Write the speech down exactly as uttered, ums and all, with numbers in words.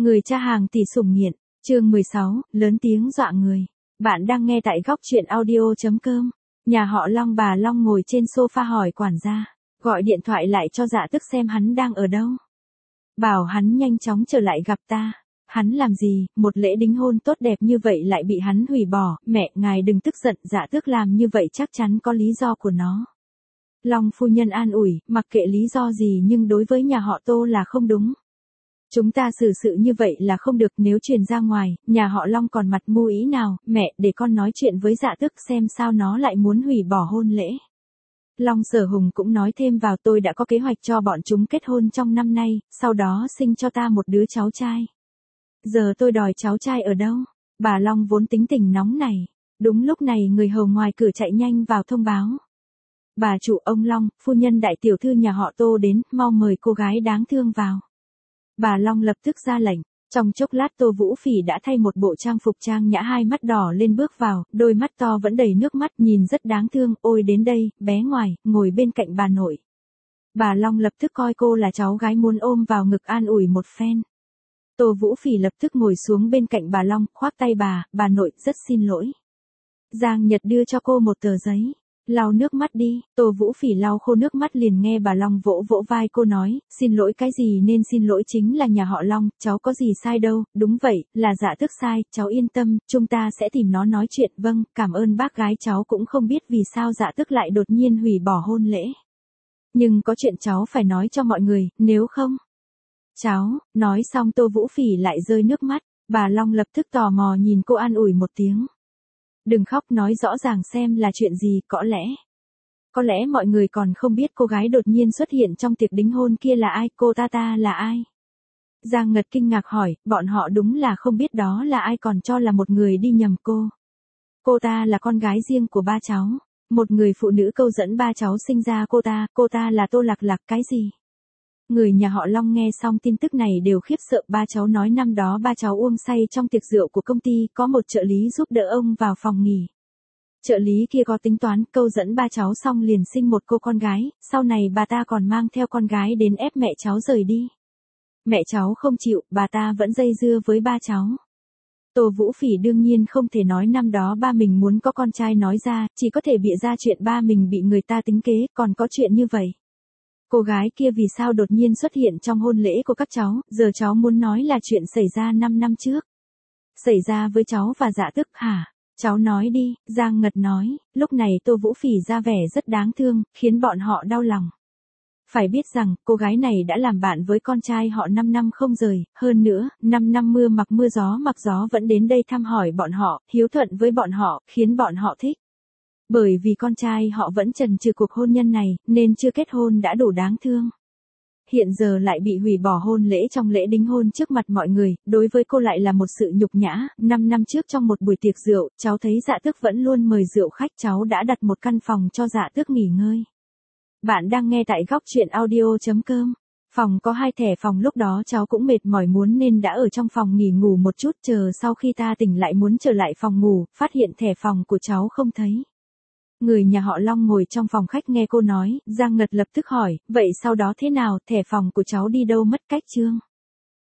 Người cha hàng tỷ sủng nghiện, chương mười sáu, lớn tiếng dọa người. Bạn đang nghe tại góc truyện audio.com. Nhà họ Long bà Long ngồi trên sofa hỏi quản gia, gọi điện thoại lại cho Dạ Tức xem hắn đang ở đâu. Bảo hắn nhanh chóng trở lại gặp ta. Hắn làm gì, một lễ đính hôn tốt đẹp như vậy lại bị hắn hủy bỏ, mẹ ngài đừng tức giận, Dạ Tước làm như vậy chắc chắn có lý do của nó. Long phu nhân an ủi, mặc kệ lý do gì nhưng đối với nhà họ Tô là không đúng. Chúng ta xử sự như vậy là không được, nếu truyền ra ngoài, nhà họ Long còn mặt mũi nào, mẹ để con nói chuyện với Dạ Tước xem sao nó lại muốn hủy bỏ hôn lễ. Long Sở Hùng cũng nói thêm vào, tôi đã có kế hoạch cho bọn chúng kết hôn trong năm nay, sau đó sinh cho ta một đứa cháu trai. Giờ tôi đòi cháu trai ở đâu? Bà Long vốn tính tình nóng này. Đúng lúc này người hầu ngoài cửa chạy nhanh vào thông báo. Bà chủ, ông Long, phu nhân đại tiểu thư nhà họ Tô đến, mau mời cô gái đáng thương vào. Bà Long lập tức ra lệnh. Trong chốc lát Tô Vũ Phỉ đã thay một bộ trang phục trang nhã, hai mắt đỏ lên bước vào, đôi mắt to vẫn đầy nước mắt, nhìn rất đáng thương. Ôi đến đây, bé ngoài, ngồi bên cạnh bà nội. Bà Long lập tức coi cô là cháu gái muốn ôm vào ngực an ủi một phen. Tô Vũ Phỉ lập tức ngồi xuống bên cạnh bà Long, khoác tay bà, bà nội, rất xin lỗi. Giang Nhật đưa cho cô một tờ giấy. Lau nước mắt đi. Tô Vũ Phỉ lau khô nước mắt liền nghe bà Long vỗ vỗ vai cô nói, xin lỗi cái gì, nên xin lỗi chính là nhà họ Long, cháu có gì sai đâu. Đúng vậy, là Dạ Tước sai, cháu yên tâm, chúng ta sẽ tìm nó nói chuyện. Vâng, cảm ơn bác gái, cháu cũng không biết vì sao Dạ Tước lại đột nhiên hủy bỏ hôn lễ. Nhưng có chuyện cháu phải nói cho mọi người, nếu không. Cháu, nói xong Tô Vũ Phỉ lại rơi nước mắt, bà Long lập tức tò mò nhìn cô an ủi một tiếng. Đừng khóc, nói rõ ràng xem là chuyện gì, có lẽ. Có lẽ mọi người còn không biết cô gái đột nhiên xuất hiện trong tiệc đính hôn kia là ai, cô ta ta là ai? Giang Ngật kinh ngạc hỏi, bọn họ đúng là không biết đó là ai, còn cho là một người đi nhầm cô. Cô ta là con gái riêng của ba cháu, một người phụ nữ câu dẫn ba cháu sinh ra cô ta, cô ta là Tô Lạc Lạc. Cái gì? Người nhà họ Long nghe xong tin tức này đều khiếp sợ. Ba cháu nói năm đó ba cháu uống say trong tiệc rượu của công ty, có một trợ lý giúp đỡ ông vào phòng nghỉ. Trợ lý kia có tính toán, câu dẫn ba cháu xong liền sinh một cô con gái, sau này bà ta còn mang theo con gái đến ép mẹ cháu rời đi. Mẹ cháu không chịu, bà ta vẫn dây dưa với ba cháu. Tô Vũ Phỉ đương nhiên không thể nói năm đó ba mình muốn có con trai nói ra, chỉ có thể bịa ra chuyện ba mình bị người ta tính kế, còn có chuyện như vậy. Cô gái kia vì sao đột nhiên xuất hiện trong hôn lễ của các cháu, giờ cháu muốn nói là chuyện xảy ra năm năm trước. Xảy ra với cháu và Dạ Tước hả? Cháu nói đi, Giang Ngật nói, lúc này Tô Vũ Phỉ ra vẻ rất đáng thương, khiến bọn họ đau lòng. Phải biết rằng, cô gái này đã làm bạn với con trai họ năm năm không rời, hơn nữa, năm năm mưa mặc mưa gió mặc gió vẫn đến đây thăm hỏi bọn họ, hiếu thuận với bọn họ, khiến bọn họ thích. Bởi vì con trai họ vẫn chần chừ cuộc hôn nhân này, nên chưa kết hôn đã đủ đáng thương. Hiện giờ lại bị hủy bỏ hôn lễ trong lễ đính hôn trước mặt mọi người, đối với cô lại là một sự nhục nhã. Năm năm trước trong một buổi tiệc rượu, cháu thấy Dạ Tước vẫn luôn mời rượu khách, cháu đã đặt một căn phòng cho Dạ Tước nghỉ ngơi. Bạn đang nghe tại góc truyện audio.com. Phòng có hai thẻ phòng, lúc đó cháu cũng mệt mỏi muốn nên đã ở trong phòng nghỉ ngủ một chút, chờ sau khi ta tỉnh lại muốn trở lại phòng ngủ, phát hiện thẻ phòng của cháu không thấy. Người nhà họ Long ngồi trong phòng khách nghe cô nói, Giang Ngật lập tức hỏi, vậy sau đó thế nào, thẻ phòng của cháu đi đâu mất? Cách chương